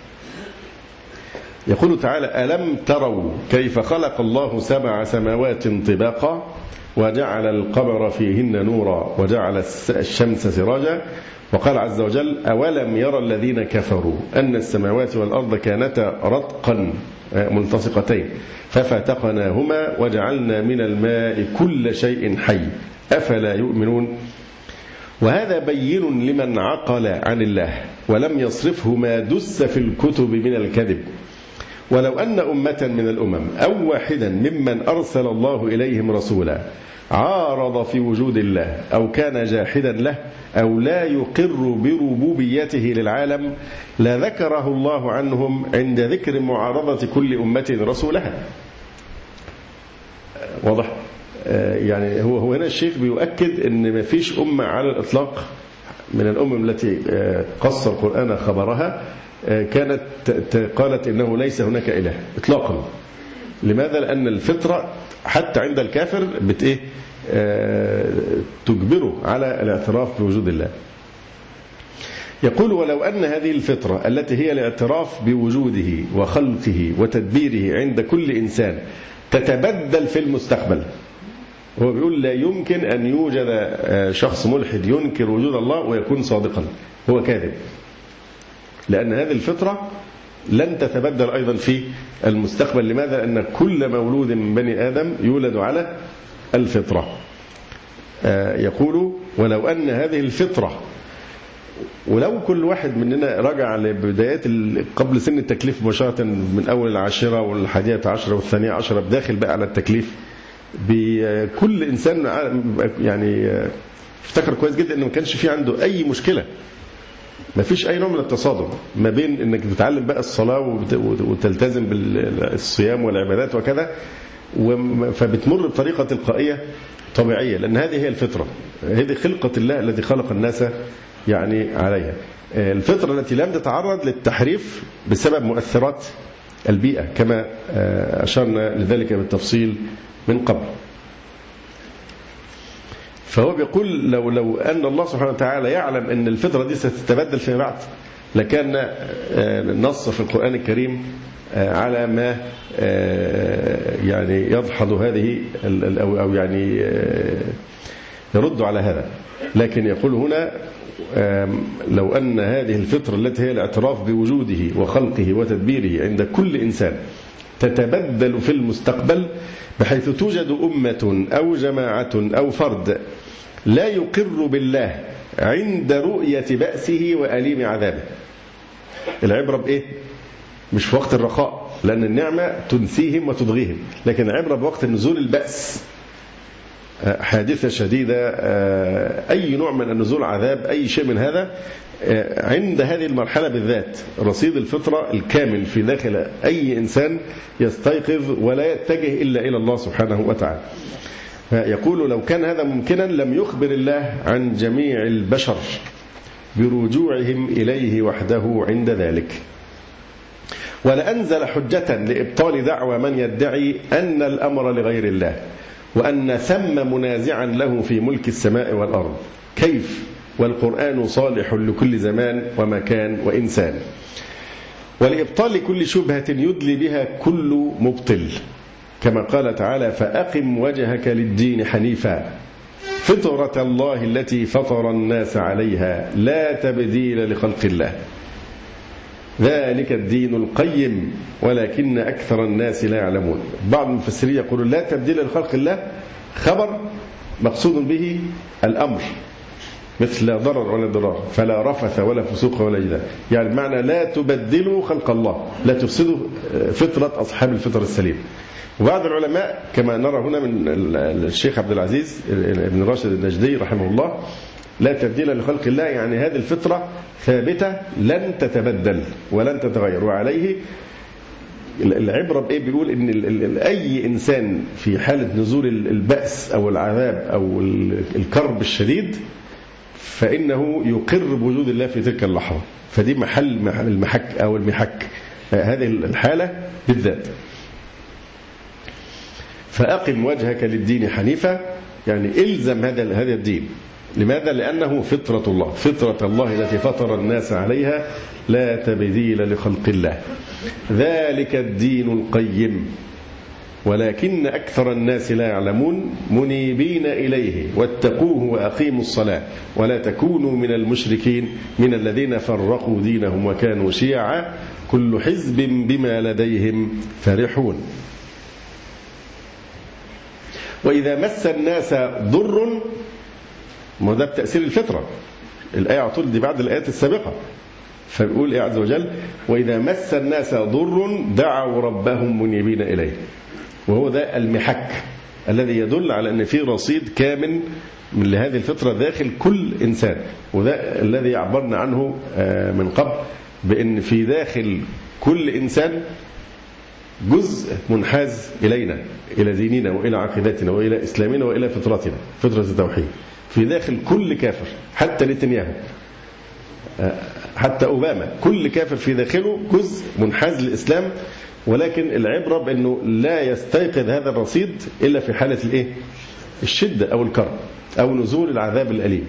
يقول تعالى: ألم تروا كيف خلق الله 7 سماوات طباقا وجعل القمر فيهن نورا وجعل الشمس سراجا. وقال عز وجل: أولم يرى الذين كفروا أن السماوات والأرض كانتا رتقا ملتصقتين ففتقناهما وجعلنا من الماء كل شيء حي أفلا يؤمنون. وهذا بين لمن عقل عن الله ولم يصرفه ما دس في الكتب من الكذب. ولو أن أمة من الأمم أو واحدا ممن أرسل الله إليهم رسولا عارض في وجود الله أو كان جاحدا له أو لا يقر بربوبيته للعالم لذكره الله عنهم عند ذكر معارضة كل أمة رسولها. واضح؟ يعني هو هنا الشيخ بيؤكد أن ما فيش أمة على الإطلاق من الأمم التي قص القرآن خبرها كانت قالت إنه ليس هناك إله إطلاقا. لماذا؟ لأن الفطرة حتى عند الكافر تجبره على الاعتراف بوجود الله. يقول: ولو أن هذه الفطرة التي هي الاعتراف بوجوده وخلقه وتدبيره عند كل إنسان تتبدل في المستقبل. هو بيقول لا يمكن أن يوجد شخص ملحد ينكر وجود الله ويكون صادقا، هو كاذب، لأن هذه الفطرة لن تتبدل أيضا في المستقبل. لماذا؟ لأن كل مولود من بني آدم يولد على الفطرة. يقول: ولو أن هذه الفطرة، ولو كل واحد مننا رجع لبدايات قبل سن التكليف مباشرة من أول 10 والحادية 10 والثانية 10 بداخل بقى على التكليف، بكل إنسان يعني افتكر كويس جدا أنه ما كانش فيه عنده أي مشكلة، ما فيش أي نوع من التصادم ما بين أنك تتعلم بقى الصلاة وتلتزم بالصيام والعبادات وكذا، فبتمر بطريقة تلقائية طبيعية، لأن هذه هي الفطرة، هذه خلقة الله الذي خلق الناس يعني عليها. الفطرة التي لم تتعرض للتحريف بسبب مؤثرات البيئة كما أشرنا لذلك بالتفصيل من قبل. فهو بيقول لو أن الله سبحانه وتعالى يعلم أن الفطرة دي ستتبدل فيما بعد لكان نص في القرآن الكريم على ما يعني يدحض هذه أو يعني يرد على هذا. لكن يقول هنا: لو أن هذه الفطرة التي هي الاعتراف بوجوده وخلقه وتدبيره عند كل إنسان تتبدل في المستقبل بحيث توجد أمة أو جماعة أو فرد لا يقر بالله عند رؤية بأسه وأليم عذابه. العبرة بإيه؟ مش في وقت الرخاء، لأن النعمة تنسيهم وتضغيهم، لكن العبرة بوقت نزول البأس، حادثة شديدة، أي نوع من النزول، عذاب، أي شيء من هذا. عند هذه المرحلة بالذات رصيد الفطرة الكامل في داخل أي إنسان يستيقظ ولا يتجه إلا إلى الله سبحانه وتعالى. يقول لو كان هذا ممكنا لم يخبر الله عن جميع البشر برجوعهم إليه وحده عند ذلك، ولأنزل حجة لإبطال دعوى من يدعي أن الأمر لغير الله وأن ثم منازعا له في ملك السماء والأرض. كيف والقرآن صالح لكل زمان ومكان وإنسان. ولإبطال كل شبهة يدلي بها كل مبطل، كما قال تعالى فأقم وجهك للدين حنيفا فطرة الله التي فطر الناس عليها لا تبديل لخلق الله ذلك الدين القيم ولكن أكثر الناس لا يعلمون. بعض المفسرين يقولون لا تبديل لخلق الله خبر مقصود به الأمر، مثل لا ضرر ولا ضرار، فلا رفث ولا فسوق ولا جدال، يعني بمعنى لا تبدلوا خلق الله، لا تفسدوا فطرة أصحاب الفطر السليم. وبعض العلماء كما نرى هنا من الشيخ عبد العزيز بن راشد النجدي رحمه الله لا تبديل لخلق الله، يعني هذه الفطرة ثابتة لن تتبدل ولن تتغير. وعليه العبرة بإيه؟ بيقول إن أي إنسان في حالة نزول البأس أو العذاب أو الكرب الشديد فإنه يقر بوجود الله في تلك اللحظة، فدي محل المحك أو المحك هذه الحالة بالذات. فأقم وجهك للدين حنيفا، يعني إلزم هذا الدين. لماذا؟ لأنه فطرة الله، فطرة الله التي فطر الناس عليها لا تبديل لخلق الله ذلك الدين القيم ولكن أكثر الناس لا يعلمون منيبين إليه واتقوه وأقيموا الصلاة ولا تكونوا من المشركين من الذين فرقوا دينهم وكانوا شيعا كل حزب بما لديهم فرحون. وإذا مس الناس ضر، ما ده بتأثير الفطرة، الآية عطول دي بعد الآيات السابقة، فبيقول إيه عز وجل وإذا مس الناس ضر دعوا ربهم منيبين إليه، وهو ده المحك الذي يدل على أن في رصيد كامل من هذه الفطرة داخل كل إنسان. وده الذي عبرنا عنه من قبل بأن في داخل كل إنسان جزء منحاز إلينا، إلى ديننا وإلى عقيدتنا وإلى إسلامنا وإلى فطرتنا، فطرة التوحيد في داخل كل كافر، حتى نتنياهو، حتى أوباما، كل كافر في داخله جزء منحاز للإسلام، ولكن العبرة بأنه لا يستيقظ هذا الرصيد إلا في حالة الإيه؟ الشدة أو الكرب أو نزول العذاب الأليم.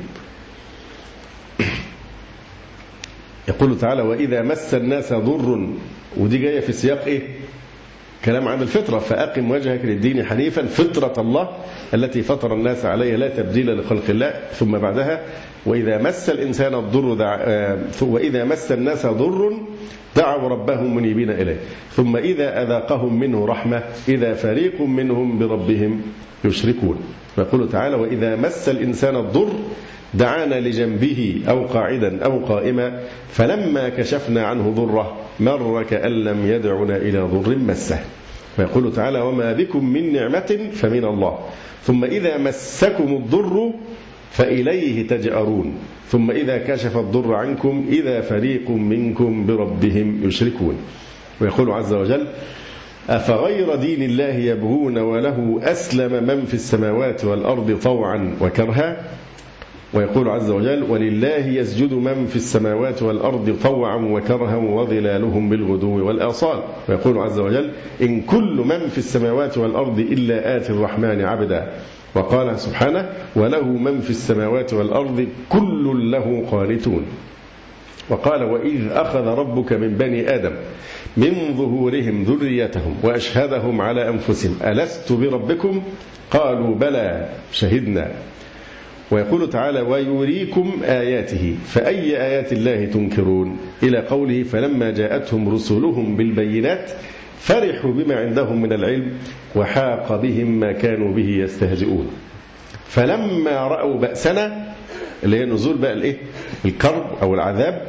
يقول تعالى وإذا مس الناس ضر، ودي جاية في سياق إيه؟ كلام عن الفطرة، فأقم وجهك للدين حنيفا فطرة الله التي فطر الناس عليها لا تبديل لخلق الله. ثم بعدها وإذا مس الإنسان الضر وإذا مس الناس ضر دعوا ربهم منيبين إليه ثم إذا أذاقهم منه رحمة إذا فريق منهم بربهم يشركون. ويقول تعالى وإذا مس الإنسان الضر دعانا لجنبه أو قاعدا أو قائما فلما كشفنا عنه ضره مر كأن لم يدعنا إلى ضر مسه. ويقول تعالى وما بكم من نعمة فمن الله ثم إذا مسكم الضر فإليه تجأرون ثم إذا كشف الضر عنكم إذا فريق منكم بربهم يشركون. ويقول عز وجل أفغير دين الله يبغون وله أسلم من في السماوات والأرض طوعا وكرها. ويقول عز وجل ولله يسجد من في السماوات والأرض طوعا وكرها وظلالهم بالغدو والآصال. ويقول عز وجل إن كل من في السماوات والأرض إلا آتي الرحمن عبدا. وقال سبحانه وله من في السماوات والأرض كل له قانتون. وقال وإذ أخذ ربك من بني آدم من ظهورهم ذريتهم وأشهدهم على أنفسهم ألست بربكم قالوا بلى شهدنا. ويقول تعالى ويريكم آياته فأي آيات الله تنكرون إلى قوله فلما جاءتهم رسلهم بالبينات فرحوا بما عندهم من العلم وحاق بهم ما كانوا به يستهزئون. فلما رأوا بأسنا اللي هي نزول بقى الإيه؟ الكرب أو العذاب.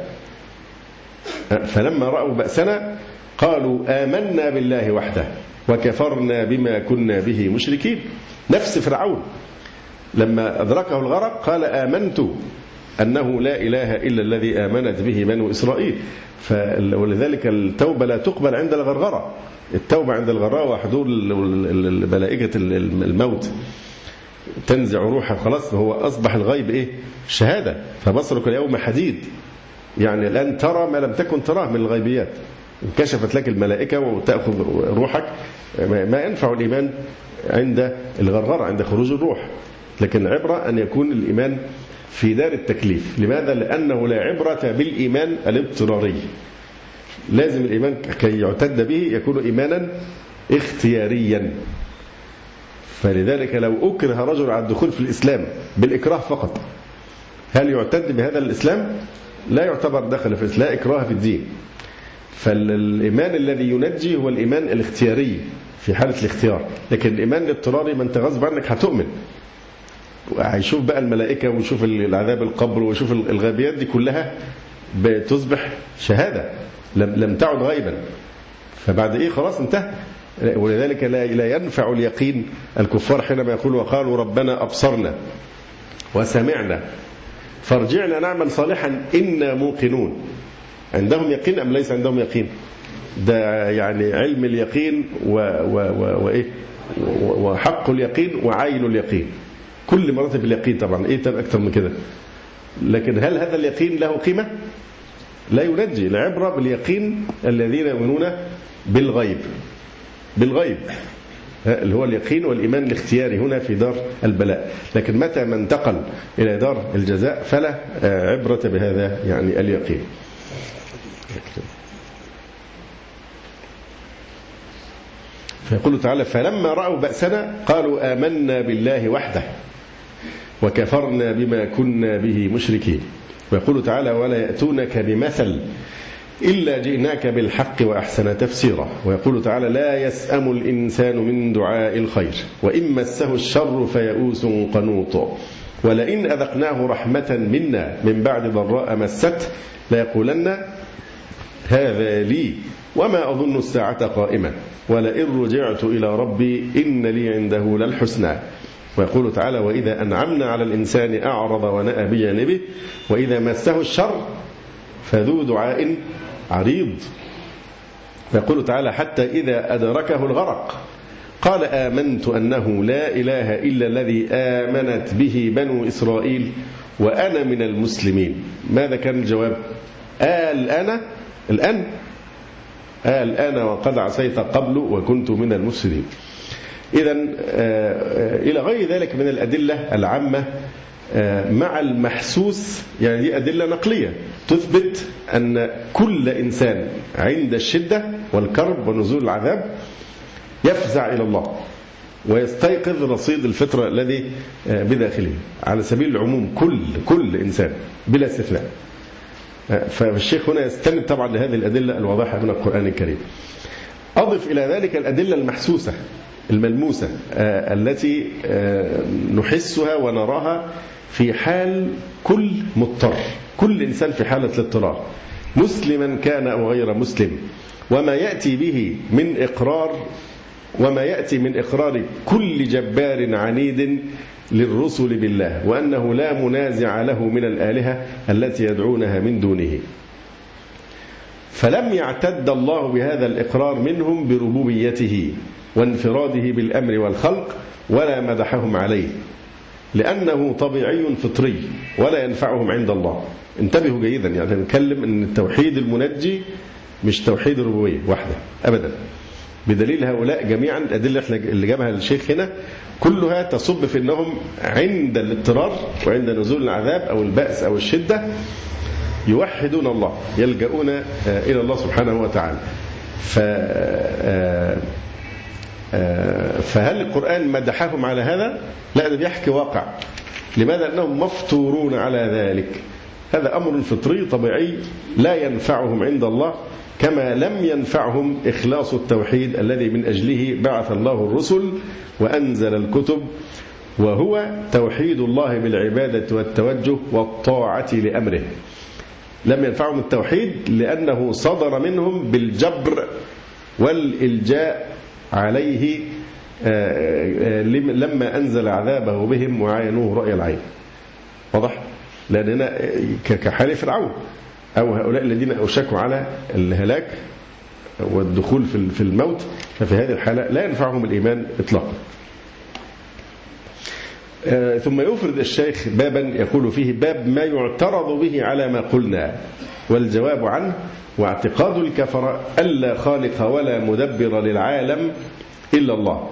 فلما رأوا بأسنا قالوا آمنا بالله وحده وكفرنا بما كنا به مشركين. نفس فرعون لما أدركه الغرق قال آمنت أنه لا إله إلا الذي آمنت به بنو إسرائيل. ولذلك التوبة لا تقبل عند الغرغرة، التوبة عند الغرغرة وحضور ملائكة الموت. تنزع روحه خلاص، هو أصبح الغيب إيه؟ شهادة. فبصرك اليوم حديد، يعني الآن ترى ما لم تكن تراه من الغيبيات. انكشفت لك الملائكة وتأخذ روحك، ما ينفع الإيمان عند الغرغرة، عند خروج الروح. لكن العبرة أن يكون الإيمان في دار التكليف. لماذا؟ لأنه لا عبرة بالإيمان الاضطراري. لازم الإيمان كي يعتد به يكون إيمانا اختياريا. فلذلك لو أكره رجل على الدخول في الإسلام بالإكراه فقط، هل يعتد بهذا الإسلام؟ لا يعتبر دخل في الإسلام، لا إكراه في الدين. فالإيمان الذي ينجي هو الإيمان الاختياري في حالة الاختيار. لكن الإيمان الاضطراري ما أنت غصب عنك هتؤمن، هيشوف بقى الملائكة ويشوف العذاب القبر ويشوف الغيبيات دي كلها بتصبح شهادة، لم تعد غيبا. فبعد إيه خلاص انتهى. ولذلك لا ينفع اليقين الكفار حينما يقولوا وقالوا ربنا أبصرنا وسمعنا فارجعنا نعمل صالحا إنا موقنون. عندهم يقين أم ليس عندهم يقين؟ ده يعني علم اليقين وإيه وحق اليقين وعين اليقين، كل مراتب اليقين طبعا. إيه تبقى أكثر من كده؟ لكن هل هذا اليقين له قيمة؟ لا ينجي. العبرة باليقين الذين يؤمنون بالغيب اللي هو اليقين والإيمان الاختياري هنا في دار البلاء. لكن متى ما انتقل إلى دار الجزاء فلا عبرة بهذا يعني اليقين. فيقول تعالى فلما رأوا بأسنا قالوا آمنا بالله وحده وكفرنا بما كنا به مشركين. ويقول تعالى ولا يأتونك بمثل إلا جئناك بالحق وأحسن تفسيرا. ويقول تعالى لا يسأم الإنسان من دعاء الخير وإن مسه الشر فيئوس قنوط ولئن أذقناه رحمة منا من بعد ضراء مسته ليقولن هذا لي وما أظن الساعة قائمة ولئن رجعت إلى ربي إن لي عنده للحسنى. ويقول تعالى وإذا أنعمنا على الإنسان أعرض ونأى بجانبه وإذا مسه الشر فذو دعاء عريض. ويقول تعالى حتى إذا أدركه الغرق قال آمنت أنه لا إله إلا الذي آمنت به بنو إسرائيل وأنا من المسلمين. ماذا كان الجواب؟ الآن وقد عصيت قبل وكنت من المفسدين. إذن إلى غير ذلك من الأدلة العامة مع المحسوس، يعني دي أدلة نقلية تثبت أن كل إنسان عند الشدة والكرب ونزول العذاب يفزع إلى الله ويستيقظ رصيد الفطرة الذي بداخله على سبيل العموم، كل إنسان بلا استثناء. فالشيخ هنا يستند طبعا لهذه الأدلة الواضحة من القرآن الكريم. أضف إلى ذلك الأدلة المحسوسة الملموسة التي نحسها ونراها في حال كل مضطر، كل إنسان في حالة الاضطرار مسلما كان أو غير مسلم. وما يأتي به من إقرار وما يأتي من إقرار كل جبار عنيد للرسل بالله وأنه لا منازع له من الآلهة التي يدعونها من دونه. فلم يعتد الله بهذا الإقرار منهم بربوبيته وانفراده بالأمر والخلق ولا مدحهم عليه لأنه طبيعي فطري ولا ينفعهم عند الله. انتبهوا جيدا، يعني نتكلم أن التوحيد المنجي مش توحيد الربوبية وحده أبدا، بدليل هؤلاء جميعا الأدلة اللي جابها الشيخ هنا كلها تصب في أنهم عند الاضطرار وعند نزول العذاب أو البأس أو الشدة يوحدون الله، يلجؤون إلى الله سبحانه وتعالى. فهل القرآن مدحهم على هذا؟ لا، ده بيحكي واقع. لماذا؟ أنهم مفطورون على ذلك. هذا أمر فطري طبيعي لا ينفعهم عند الله، كما لم ينفعهم إخلاص التوحيد الذي من أجله بعث الله الرسل وأنزل الكتب، وهو توحيد الله بالعبادة والتوجه والطاعة لأمره. لم ينفعهم التوحيد لأنه صدر منهم بالجبر والإلجاء عليه لما أنزل عذابه بهم وعاينوه رأي العين. واضح؟ لأننا كحال فرعون أو هؤلاء الذين أوشكوا على الهلاك والدخول في الموت، ففي هذه الحالة لا ينفعهم الإيمان إطلاقا. ثم يفرد الشيخ بابا يقول فيه: باب ما يعترض به على ما قلنا والجواب عنه، واعتقاد الكفرة ألا خالق ولا مدبر للعالم إلا الله،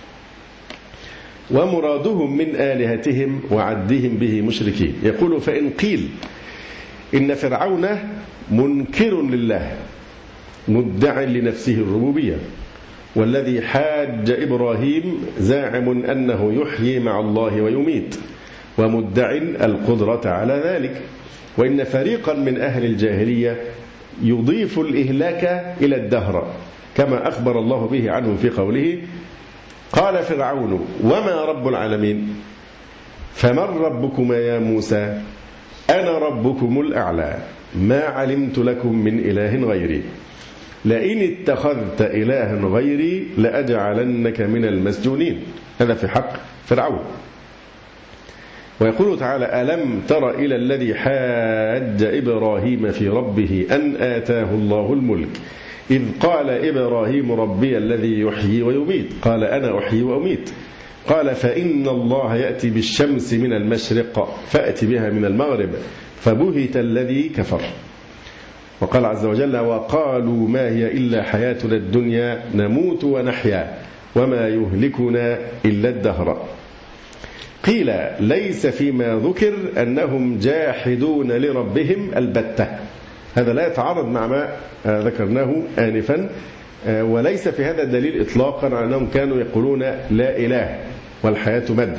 ومرادهم من آلهتهم وعدهم به مشركين. يقول: فإن قيل إن فرعون منكر لله مدع لنفسه الربوبية، والذي حاج إبراهيم زاعم أنه يحيي مع الله ويميت ومدع القدرة على ذلك، وإن فريقا من أهل الجاهلية يضيف الإهلاك إلى الدهر كما أخبر الله به عنهم في قوله: قال فرعون وما رب العالمين فمن ربكما يا موسى أنا ربكم الأعلى ما علمت لكم من إله غيري لئن اتخذت إلها غيري لأجعلنك من المسجونين. هذا في حق فرعون. ويقول تعالى: ألم تر إلى الذي حاج إبراهيم في ربه أن آتاه الله الملك إذ قال إبراهيم ربي الذي يحيي ويميت قال أنا أحيي وأميت قال فإن الله يأتي بالشمس من المشرق فأت بها من المغرب فبهت الذي كفر. وقال عز وجل: وقالوا ما هي إلا حياتنا الدنيا نموت ونحيا وما يهلكنا إلا الدهر. قيل: ليس فيما ذكر أنهم جاحدون لربهم البتة، هذا لا يتعارض مع ما ذكرناه آنفا، وليس في هذا دليل إطلاقا على أنهم كانوا يقولون لا إله والحياة مادة،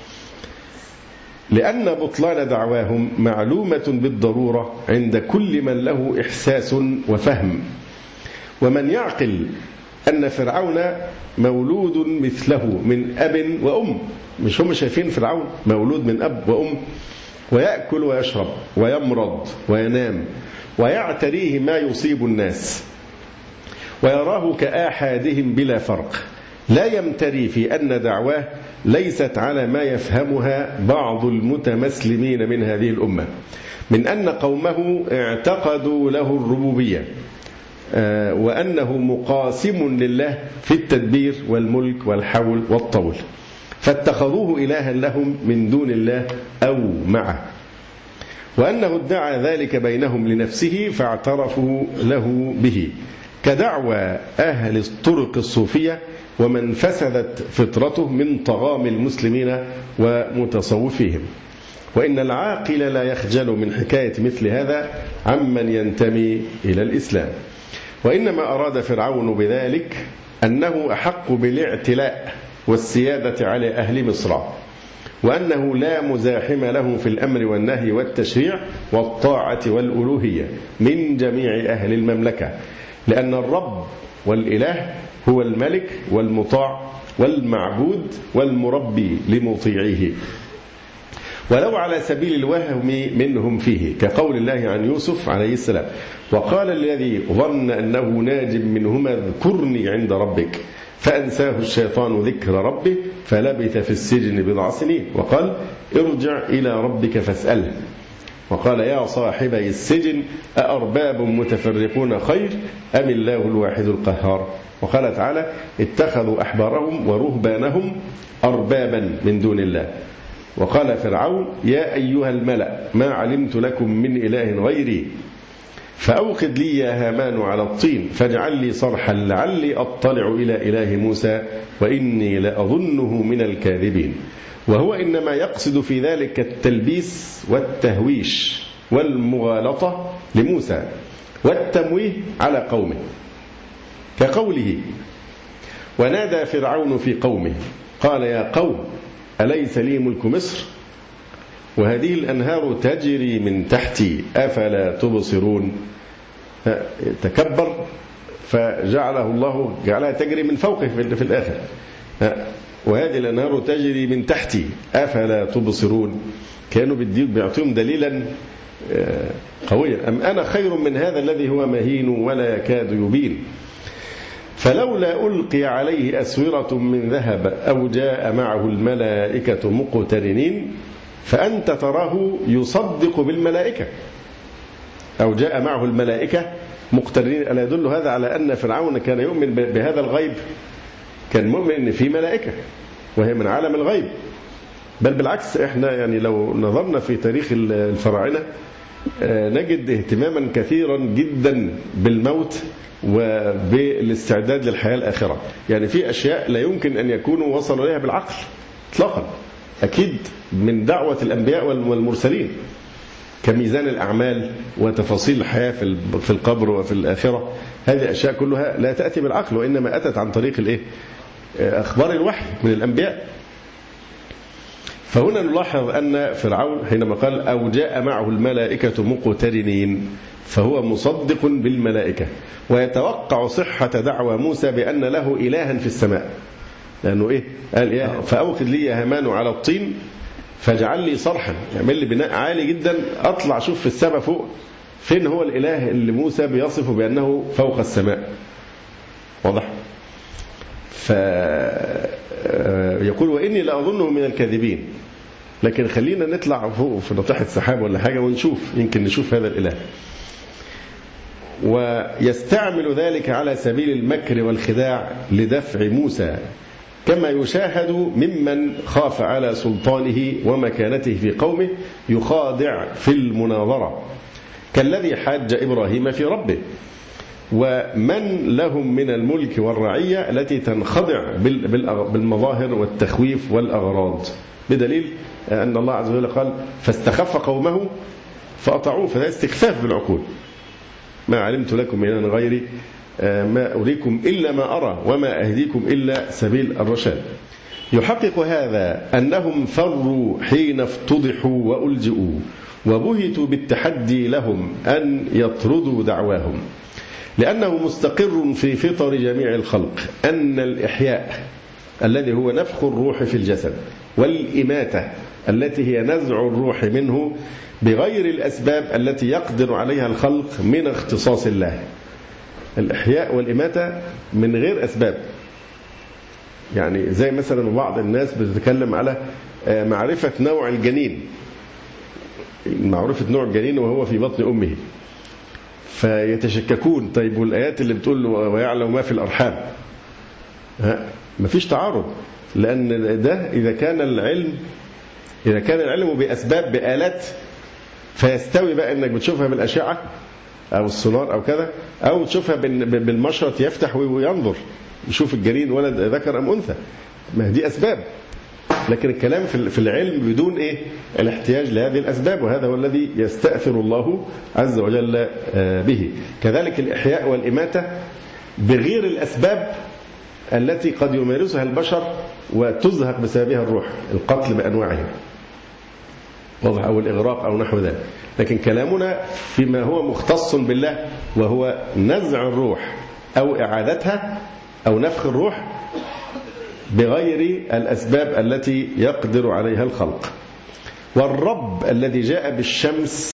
لأن بطلان دعواهم معلومة بالضرورة عند كل من له إحساس وفهم. ومن يعقل أن فرعون مولود مثله من أب وأم، مش هم شايفين فرعون مولود من أب وأم، ويأكل ويشرب ويمرض وينام ويعتريه ما يصيب الناس ويراه كآحادهم بلا فرق، لا يمتري في أن دعواه ليست على ما يفهمها بعض المتمسلمين من هذه الأمة من أن قومه اعتقدوا له الربوبية وأنه مقاسم لله في التدبير والملك والحول والطول، فاتخذوه إلها لهم من دون الله أو معه، وأنه ادعى ذلك بينهم لنفسه فاعترفوا له به، كدعوى أهل الطرق الصوفية ومن فسدت فطرته من طغام المسلمين ومتصوفيهم. وإن العاقل لا يخجل من حكاية مثل هذا عمن ينتمي إلى الإسلام. وإنما أراد فرعون بذلك أنه أحق بالاعتلاء والسيادة على أهل مصر، وأنه لا مزاحم له في الأمر والنهي والتشريع والطاعة والألوهية من جميع أهل المملكة، لأن الرب والإله هو الملك والمطاع والمعبود والمربي لمطيعيه، ولو على سبيل الوهم منهم فيه، كقول الله عن يوسف عليه السلام: وقال الذي ظن أنه ناج منهما اذكرني عند ربك فأنساه الشيطان ذكر ربه فلبث في السجن بضع سنين، وقال: ارجع إلى ربك فاسأله، وقال: يا صاحبي السجن أأرباب متفرقون خير أم الله الواحد القهار. وقال تعالى: اتخذوا أحبارهم ورهبانهم أربابا من دون الله. وقال فرعون: يا أيها الملأ ما علمت لكم من إله غيري فأوقد لي يا هامان على الطين فاجعل لي صرحا لعلي أطلع إلى إله موسى وإني لأظنه من الكاذبين. وهو إنما يقصد في ذلك التلبيس والتهويش والمغالطة لموسى والتمويه على قومه، كقوله: ونادى فرعون في قومه قال يا قوم أليس لي ملك مصر وهذه الأنهار تجري من تحتي أفلا تبصرون. تكبر فجعله الله جعلها تجري من فوقه في الآخر، وهذه الأنهار تجري من تحتي أفلا تبصرون. كانوا بيعطيهم دليلا قويا: أم أنا خير من هذا الذي هو مهين ولا يكاد يبين فلولا ألقي عليه أسورة من ذهب أو جاء معه الملائكة مقترنين فأنت تراه يصدق بالملائكة أو جاء معه الملائكة مقترنين. ألا يدل هذا على أن فرعون كان يؤمن بهذا الغيب؟ كان مؤمن أن في ملائكة وهي من عالم الغيب، بل بالعكس احنا يعني لو نظرنا في تاريخ الفراعنة نجد اهتماما كثيرا جدا بالموت وبالاستعداد للحياة الآخرة. يعني في أشياء لا يمكن أن يكونوا وصلوا إليها بالعقل إطلاقا، أكيد من دعوة الأنبياء والمرسلين، كميزان الأعمال وتفاصيل الحياة في القبر وفي الآخرة. هذه أشياء كلها لا تأتي بالعقل، وإنما أتت عن طريق أخبار الوحي من الأنبياء. فهنا نلاحظ أن فرعون حينما قال أو جاء معه الملائكة مقترنين فهو مصدق بالملائكة ويتوقع صحة دعوى موسى بأن له إلها في السماء، لأنه قال فأوقد لي يا هامان على الطين فاجعل لي صرحا، يعمل لي بناء عالي جدا أطلع أشوف في السماء فوق فين هو الإله اللي موسى بيصفه بأنه فوق السماء. واضح؟ فيقول وإني لأظنه من الكاذبين، لكن خلينا نطلع فوق في ناطحة سحاب ولا حاجة ونشوف، يمكن نشوف هذا الإله. ويستعمل ذلك على سبيل المكر والخداع لدفع موسى، كما يشاهد ممن خاف على سلطانه ومكانته في قومه يخادع في المناظرة، كالذي حاج إبراهيم في ربه، ومن لهم من الملك والرعية التي تنخضع بالمظاهر والتخويف والأغراض، بدليل أن الله عز وجل قال فاستخف قومه فأطاعوه، فده استخفاف بالعقول. ما علمت لكم من غيري ما أريكم إلا ما أرى وما أهديكم إلا سبيل الرشاد. يحقق هذا أنهم فروا حين افتضحوا وألجئوا وبهتوا بالتحدي لهم أن يطردوا دعواهم، لأنه مستقر في فطر جميع الخلق أن الإحياء الذي هو نفخ الروح في الجسد والإماتة التي هي نزع الروح منه بغير الأسباب التي يقدر عليها الخلق من اختصاص الله. الإحياء والإماتة من غير أسباب، يعني زي مثلا بعض الناس بتتكلم على معرفة نوع الجنين، معرفة نوع الجنين وهو في بطن أمه، فيتشككون طيب والآيات اللي بتقول ويعلم ما في الأرحام، مفيش تعارض، لأن ده إذا كان العلم بأسباب بآلات فيستوي بقى إنك بتشوفها بالأشعة أو السونار أو كذا، أو تشوفها بالمشرط يفتح وينظر يشوف الجنين ولد ذكر أم أنثى، ما دي أسباب. لكن الكلام في العلم بدون الاحتياج لهذه الأسباب، وهذا هو الذي يستأثر الله عز وجل به. كذلك الإحياء والإماتة بغير الأسباب التي قد يمارسها البشر وتزهق بسببها الروح، القتل بأنواعه واضح، أو الإغراق أو نحو ذلك. لكن كلامنا فيما هو مختص بالله، وهو نزع الروح أو إعادتها أو نفخ الروح بغير الأسباب التي يقدر عليها الخلق. والرب الذي جاء بالشمس